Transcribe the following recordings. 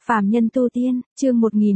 Phàm nhân tu tiên, chương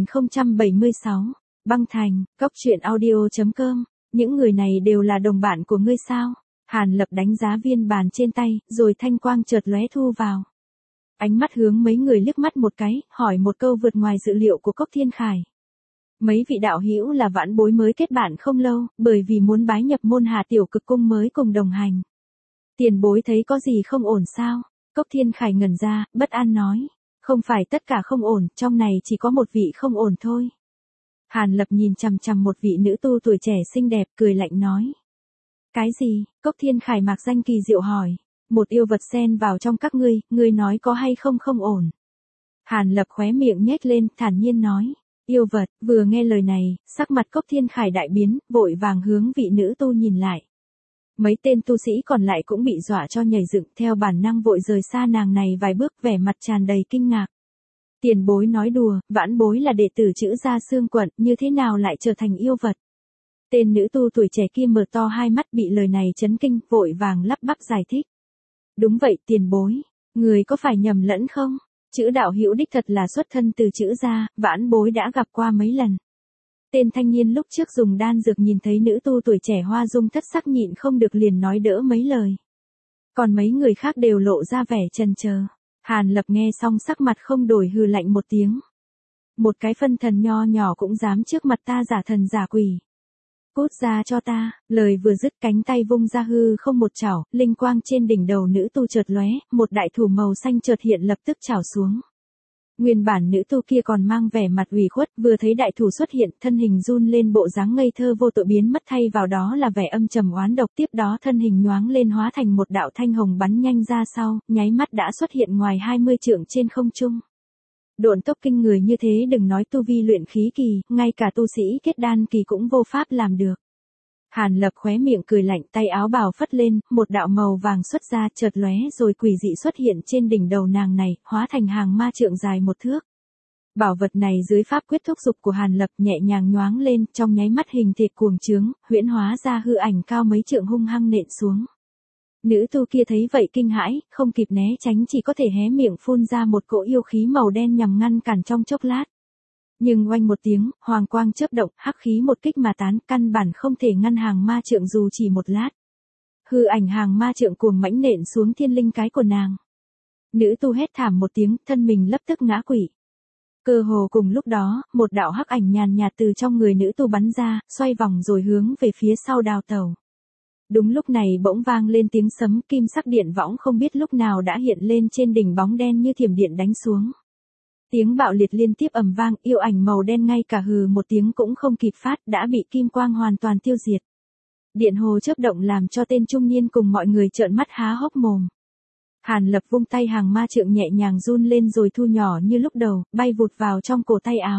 1076, băng thành, cốc truyện audio.com, những người này đều là đồng bạn của ngươi sao? Hàn Lập đánh giá viên bàn trên tay, rồi thanh quang chợt lóe thu vào. Ánh mắt hướng mấy người liếc mắt một cái, hỏi một câu vượt ngoài dự liệu của Cốc Thiên Khải. Mấy vị đạo hữu là vãn bối mới kết bạn không lâu, bởi vì muốn bái nhập môn Hà Tiểu Cực Cung mới cùng đồng hành. Tiền bối thấy có gì không ổn sao? Cốc Thiên Khải ngẩn ra, bất an nói. Không phải tất cả không ổn, trong này chỉ có một vị không ổn thôi. Hàn Lập nhìn chằm chằm một vị nữ tu tuổi trẻ xinh đẹp, cười lạnh nói. Cái gì? Cốc Thiên Khải mạc danh kỳ diệu hỏi. Một yêu vật xen vào trong các ngươi nói có hay không không ổn. Hàn Lập khóe miệng nhếch lên, thản nhiên nói. Yêu vật, vừa nghe lời này, sắc mặt Cốc Thiên Khải đại biến, vội vàng hướng vị nữ tu nhìn lại. Mấy tên tu sĩ còn lại cũng bị dọa cho nhảy dựng, theo bản năng vội rời xa nàng này vài bước, vẻ mặt tràn đầy kinh ngạc. Tiền bối nói đùa, vãn bối là đệ tử Trữ Gia Xương Quận, như thế nào lại trở thành yêu vật? Tên nữ tu tuổi trẻ kia mở to hai mắt bị lời này chấn kinh, vội vàng lắp bắp giải thích. Đúng vậy tiền bối, người có phải nhầm lẫn không? Chữ đạo hữu đích thật là xuất thân từ Trữ Gia, vãn bối đã gặp qua mấy lần. Tên thanh niên lúc trước dùng đan dược nhìn thấy nữ tu tuổi trẻ hoa dung thất sắc nhịn không được liền nói đỡ mấy lời. Còn mấy người khác đều lộ ra vẻ chần chờ. Hàn Lập nghe xong sắc mặt không đổi, hừ lạnh một tiếng. Một cái phân thần nho nhỏ cũng dám trước mặt ta giả thần giả quỷ. Cút ra cho ta, lời vừa dứt cánh tay vung ra hư không một chảo, linh quang trên đỉnh đầu nữ tu chợt lóe, một đại thủ màu xanh chợt hiện lập tức chảo xuống. Nguyên bản nữ tu kia còn mang vẻ mặt ủy khuất, vừa thấy đại thủ xuất hiện, thân hình run lên, bộ dáng ngây thơ vô tội biến mất, thay vào đó là vẻ âm trầm oán độc, tiếp đó thân hình nhoáng lên hóa thành một đạo thanh hồng bắn nhanh ra sau, nháy mắt đã xuất hiện ngoài 20 trượng trên không trung. Độn tốc kinh người như thế, đừng nói tu vi luyện khí kỳ, ngay cả tu sĩ kết đan kỳ cũng vô pháp làm được. Hàn Lập khóe miệng cười lạnh, tay áo bào phất lên, một đạo màu vàng xuất ra, chợt lóe rồi quỷ dị xuất hiện trên đỉnh đầu nàng này, hóa thành hàng ma trượng dài một thước. Bảo vật này dưới pháp quyết thúc dục của Hàn Lập nhẹ nhàng nhoáng lên, trong nháy mắt hình thịt cuồng trướng, huyễn hóa ra hư ảnh cao mấy trượng hung hăng nện xuống. Nữ tu kia thấy vậy kinh hãi, không kịp né tránh, chỉ có thể hé miệng phun ra một cỗ yêu khí màu đen nhằm ngăn cản trong chốc lát. Nhưng oanh một tiếng, hoàng quang chớp động, hắc khí một kích mà tán, căn bản không thể ngăn hàng ma trượng dù chỉ một lát. Hư ảnh hàng ma trượng cuồng mãnh nện xuống thiên linh cái của nàng. Nữ tu hét thảm một tiếng, thân mình lập tức ngã quỵ. Cơ hồ cùng lúc đó, một đạo hắc ảnh nhàn nhạt từ trong người nữ tu bắn ra, xoay vòng rồi hướng về phía sau đào tẩu. Đúng lúc này bỗng vang lên tiếng sấm, kim sắc điện võng không biết lúc nào đã hiện lên trên đỉnh bóng đen như thiểm điện đánh xuống. Tiếng bạo liệt liên tiếp ầm vang, yêu ảnh màu đen ngay cả hừ một tiếng cũng không kịp phát, đã bị kim quang hoàn toàn tiêu diệt. Điện hồ chớp động làm cho tên trung niên cùng mọi người trợn mắt há hốc mồm. Hàn Lập vung tay hàng ma trượng nhẹ nhàng run lên rồi thu nhỏ như lúc đầu, bay vụt vào trong cổ tay áo.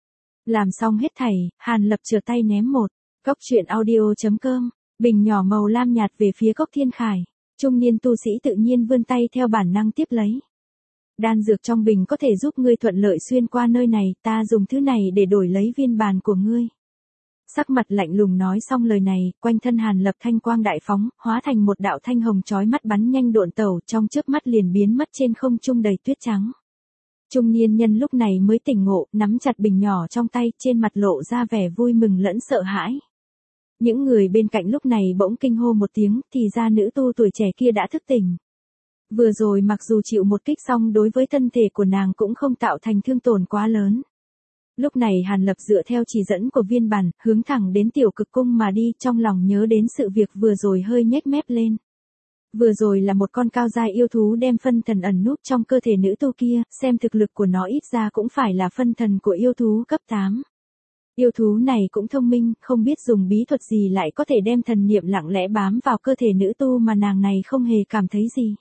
Làm xong hết thảy, Hàn Lập trở tay ném một cốc truyện audio.com, bình nhỏ màu lam nhạt về phía Cốc Thiên Khải. Trung niên tu sĩ tự nhiên vươn tay theo bản năng tiếp lấy. Đan dược trong bình có thể giúp ngươi thuận lợi xuyên qua nơi này, ta dùng thứ này để đổi lấy viên bàn của ngươi. Sắc mặt lạnh lùng nói xong lời này, quanh thân Hàn Lập thanh quang đại phóng, hóa thành một đạo thanh hồng chói mắt bắn nhanh độn tẩu, trong chớp mắt liền biến mất trên không trung đầy tuyết trắng. Trung niên nhân lúc này mới tỉnh ngộ, nắm chặt bình nhỏ trong tay, trên mặt lộ ra vẻ vui mừng lẫn sợ hãi. Những người bên cạnh lúc này bỗng kinh hô một tiếng, thì ra nữ tu tuổi trẻ kia đã thức tỉnh. Vừa rồi mặc dù chịu một kích xong đối với thân thể của nàng cũng không tạo thành thương tổn quá lớn. Lúc này Hàn Lập dựa theo chỉ dẫn của viên bản, hướng thẳng đến Tiểu Cực Cung mà đi, trong lòng nhớ đến sự việc vừa rồi hơi nhếch mép lên. Vừa rồi là một con cao giai yêu thú đem phân thần ẩn núp trong cơ thể nữ tu kia, xem thực lực của nó ít ra cũng phải là phân thần của yêu thú cấp 8. Yêu thú này cũng thông minh, không biết dùng bí thuật gì lại có thể đem thần niệm lặng lẽ bám vào cơ thể nữ tu mà nàng này không hề cảm thấy gì.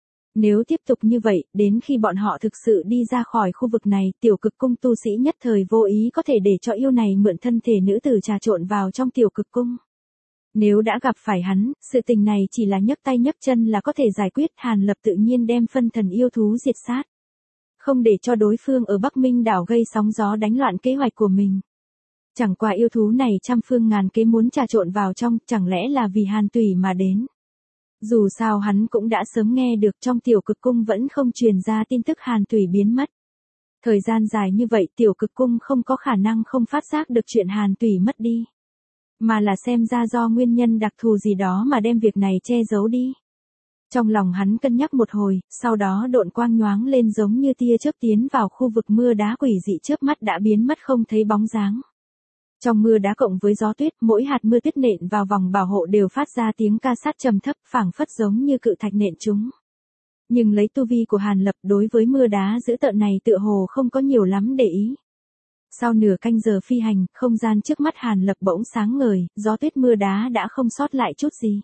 Nếu tiếp tục như vậy, đến khi bọn họ thực sự đi ra khỏi khu vực này, Tiểu Cực Cung tu sĩ nhất thời vô ý có thể để cho yêu này mượn thân thể nữ tử trà trộn vào trong Tiểu Cực Cung. Nếu đã gặp phải hắn, sự tình này chỉ là nhấc tay nhấc chân là có thể giải quyết. Hàn Lập tự nhiên đem phân thần yêu thú diệt sát. Không để cho đối phương ở Bắc Minh đảo gây sóng gió đánh loạn kế hoạch của mình. Chẳng qua yêu thú này trăm phương ngàn kế muốn trà trộn vào trong, chẳng lẽ là vì Hàn Tùy mà đến. Dù sao hắn cũng đã sớm nghe được trong Tiểu Cực Cung vẫn không truyền ra tin tức Hàn Tùy biến mất. Thời gian dài như vậy tiểu cực cung không có khả năng không phát giác được chuyện Hàn Tùy mất đi. Mà là xem ra do nguyên nhân đặc thù gì đó mà đem việc này che giấu đi. Trong lòng hắn cân nhắc một hồi, sau đó độn quang nhoáng lên giống như tia chớp tiến vào khu vực mưa đá quỷ dị chớp mắt đã biến mất không thấy bóng dáng. Trong mưa đá cộng với gió tuyết, mỗi hạt mưa tuyết nện vào vòng bảo hộ đều phát ra tiếng ca sát trầm thấp phảng phất giống như cự thạch nện chúng. Nhưng lấy tu vi của Hàn Lập đối với mưa đá dữ tợn này tựa hồ không có nhiều lắm để ý. Sau nửa canh giờ phi hành, không gian trước mắt Hàn Lập bỗng sáng ngời, gió tuyết mưa đá đã không sót lại chút gì.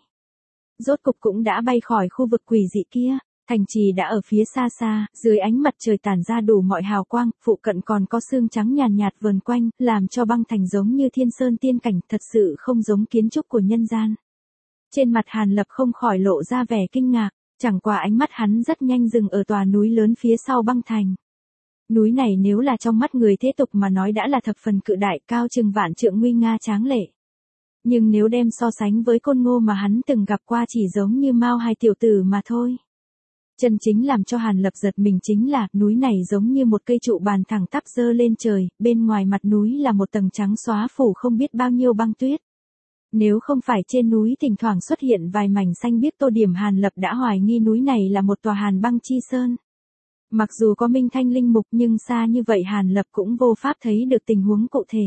Rốt cục cũng đã bay khỏi khu vực quỷ dị kia, thành trì đã ở phía xa xa, dưới ánh mặt trời tản ra đủ mọi hào quang, phụ cận còn có sương trắng nhàn nhạt vờn quanh, làm cho băng thành giống như thiên sơn tiên cảnh, thật sự không giống kiến trúc của nhân gian. Trên mặt Hàn Lập không khỏi lộ ra vẻ kinh ngạc, chẳng qua ánh mắt hắn rất nhanh dừng ở tòa núi lớn phía sau băng thành. Núi này nếu là trong mắt người thế tục mà nói đã là thập phần cự đại, cao chừng vạn trượng, nguy nga tráng lệ. Nhưng nếu đem so sánh với Côn Ngô mà hắn từng gặp qua chỉ giống như Mao hai tiểu tử mà thôi. Chân chính làm cho Hàn Lập giật mình chính là, núi này giống như một cây trụ bàn thẳng tắp dơ lên trời, bên ngoài mặt núi là một tầng trắng xóa phủ không biết bao nhiêu băng tuyết. Nếu không phải trên núi thỉnh thoảng xuất hiện vài mảnh xanh biếc tô điểm, Hàn Lập đã hoài nghi núi này là một tòa hàn băng chi sơn. Mặc dù có Minh Thanh linh mục nhưng xa như vậy Hàn Lập cũng vô pháp thấy được tình huống cụ thể.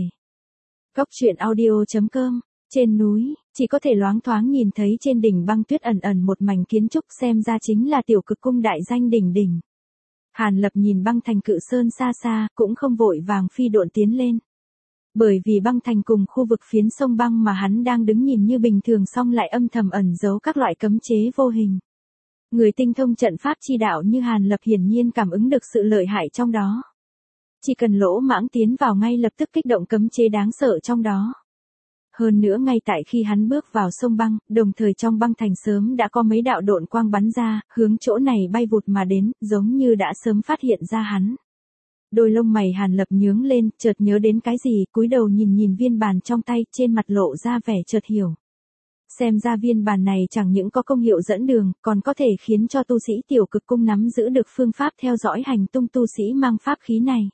Góc truyện audio.com. Trên núi, chỉ có thể loáng thoáng nhìn thấy trên đỉnh băng tuyết ẩn ẩn một mảnh kiến trúc, xem ra chính là tiểu cực cung đại danh đỉnh đỉnh. Hàn Lập nhìn băng thành cự sơn xa xa, cũng không vội vàng phi độn tiến lên. Bởi vì băng thành cùng khu vực phiến sông băng mà hắn đang đứng nhìn như bình thường, song lại âm thầm ẩn giấu các loại cấm chế vô hình. Người tinh thông trận pháp chi đạo như Hàn Lập hiển nhiên cảm ứng được sự lợi hại trong đó. Chỉ cần lỗ mãng tiến vào ngay lập tức kích động cấm chế đáng sợ trong đó. Hơn nữa ngay tại khi hắn bước vào sông băng, đồng thời trong băng thành sớm đã có mấy đạo độn quang bắn ra, hướng chỗ này bay vụt mà đến, giống như đã sớm phát hiện ra hắn. Đôi lông mày Hàn Lập nhướng lên, chợt nhớ đến cái gì, cúi đầu nhìn nhìn viên bàn trong tay, trên mặt lộ ra vẻ chợt hiểu. Xem ra viên bàn này chẳng những có công hiệu dẫn đường, còn có thể khiến cho tu sĩ tiểu cực cung nắm giữ được phương pháp theo dõi hành tung tu sĩ mang pháp khí này.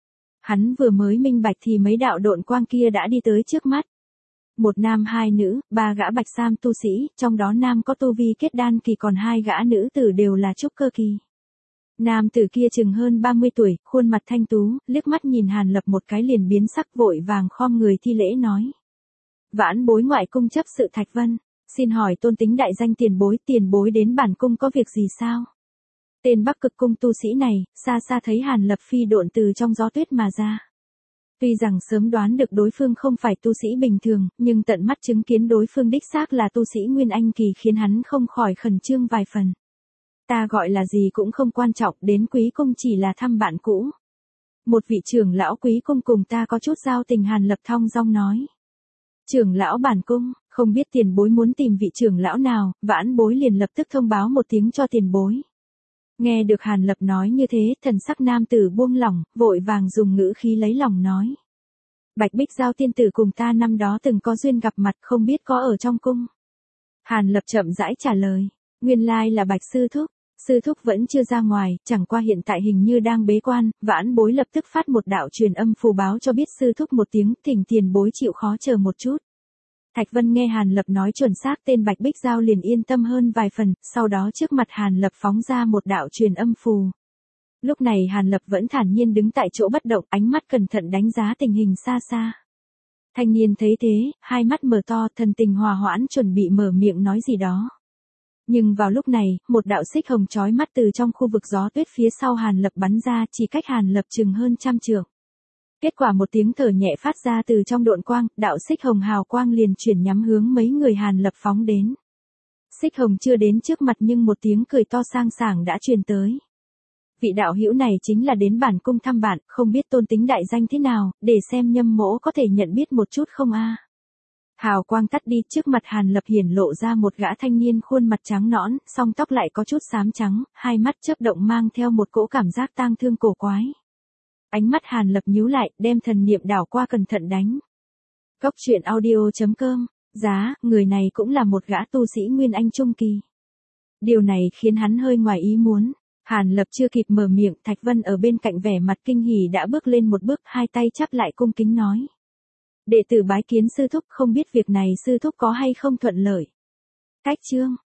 Hắn vừa mới minh bạch thì mấy đạo độn quang kia đã đi tới trước mắt. Một nam hai nữ, ba gã bạch sam tu sĩ, trong đó nam có tu vi kết đan kỳ, còn hai gã nữ tử đều là trúc cơ kỳ. Nam tử kia chừng hơn 30 tuổi, khuôn mặt thanh tú, liếc mắt nhìn Hàn Lập một cái liền biến sắc, vội vàng khom người thi lễ nói. Vãn bối ngoại cung chấp sự Thạch Vân, xin hỏi tôn tính đại danh tiền bối đến bản cung có việc gì sao? Tên Bắc Cực cung tu sĩ này, xa xa thấy Hàn Lập phi độn từ trong gió tuyết mà ra. Tuy rằng sớm đoán được đối phương không phải tu sĩ bình thường, nhưng tận mắt chứng kiến đối phương đích xác là tu sĩ Nguyên Anh kỳ khiến hắn không khỏi khẩn trương vài phần. Ta gọi là gì cũng không quan trọng, đến quý cung chỉ là thăm bạn cũ. Một vị trưởng lão quý cung cùng ta có chút giao tình, Hàn Lập thong dong nói. Trưởng lão bản cung, không biết tiền bối muốn tìm vị trưởng lão nào, vãn bối liền lập tức thông báo một tiếng cho tiền bối. Nghe được Hàn Lập nói như thế, thần sắc nam tử buông lỏng, vội vàng dùng ngữ khí lấy lòng nói. Bạch Bích Giao tiên tử cùng ta năm đó từng có duyên gặp mặt, không biết có ở trong cung. Hàn Lập chậm rãi trả lời, nguyên lai là Bạch sư thúc vẫn chưa ra ngoài, chẳng qua hiện tại hình như đang bế quan, vãn bối lập tức phát một đạo truyền âm phù báo cho biết sư thúc một tiếng, thỉnh tiền bối chịu khó chờ một chút. Thạch Vân nghe Hàn Lập nói chuẩn xác tên Bạch Bích Giao liền yên tâm hơn vài phần, sau đó trước mặt Hàn Lập phóng ra một đạo truyền âm phù. Lúc này Hàn Lập vẫn thản nhiên đứng tại chỗ bất động, ánh mắt cẩn thận đánh giá tình hình xa xa. Thanh niên thấy thế, hai mắt mở to, thần tình hòa hoãn chuẩn bị mở miệng nói gì đó. Nhưng vào lúc này, một đạo xích hồng chói mắt từ trong khu vực gió tuyết phía sau Hàn Lập bắn ra, chỉ cách Hàn Lập chừng hơn trăm trượng. Kết quả một tiếng thở nhẹ phát ra từ trong độn quang, đạo xích hồng hào quang liền chuyển nhắm hướng mấy người Hàn Lập phóng đến. Xích hồng chưa đến trước mặt nhưng một tiếng cười to sang sảng đã truyền tới. Vị đạo hữu này chính là đến bản cung thăm bạn, không biết tôn tính đại danh thế nào, để xem nhâm mỗ có thể nhận biết một chút không a? Hào quang tắt đi, trước mặt Hàn Lập hiển lộ ra một gã thanh niên khuôn mặt trắng nõn, song tóc lại có chút xám trắng, hai mắt chớp động mang theo một cỗ cảm giác tang thương cổ quái. Ánh mắt Hàn Lập nhíu lại, đem thần niệm đảo qua cẩn thận đánh. Góc truyện audio.com, giá, người này cũng là một gã tu sĩ Nguyên Anh trung kỳ. Điều này khiến hắn hơi ngoài ý muốn. Hàn Lập chưa kịp mở miệng, Thạch Vân ở bên cạnh vẻ mặt kinh hỉ đã bước lên một bước, hai tay chắp lại cung kính nói. Đệ tử bái kiến sư thúc, không biết việc này sư thúc có hay không thuận lợi. Cách chương